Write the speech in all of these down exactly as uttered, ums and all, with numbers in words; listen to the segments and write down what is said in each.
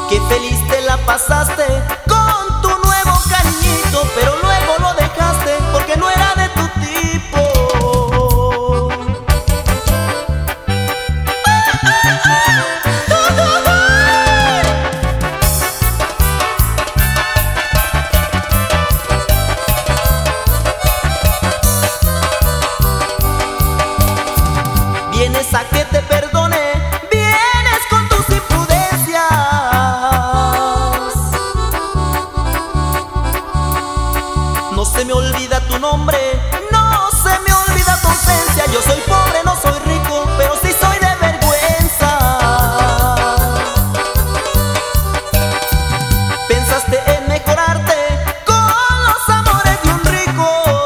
Qué feliz te la pasaste con tu nuevo cariñito, pero luego lo dejaste porque no era de tu tipo. Vienes a que te perdone, vienes con tus imprudencias. No se me olvida tu nombre, no se me olvida tu ausencia. Yo soy pobre, no soy rico, pero sí soy de vergüenza. Pensaste en mejorarte con los amores de un rico.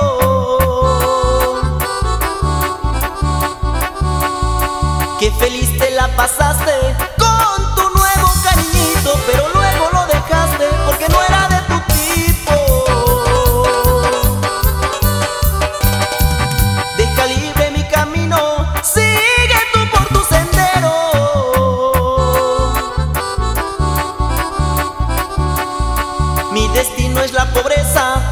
Qué feliz te la pasaste con tu nuevo cariñito, pero luego lo dejaste porque no era de tu tipo. Deja libre mi camino, sigue tú por tu sendero. Mi destino es la pobreza,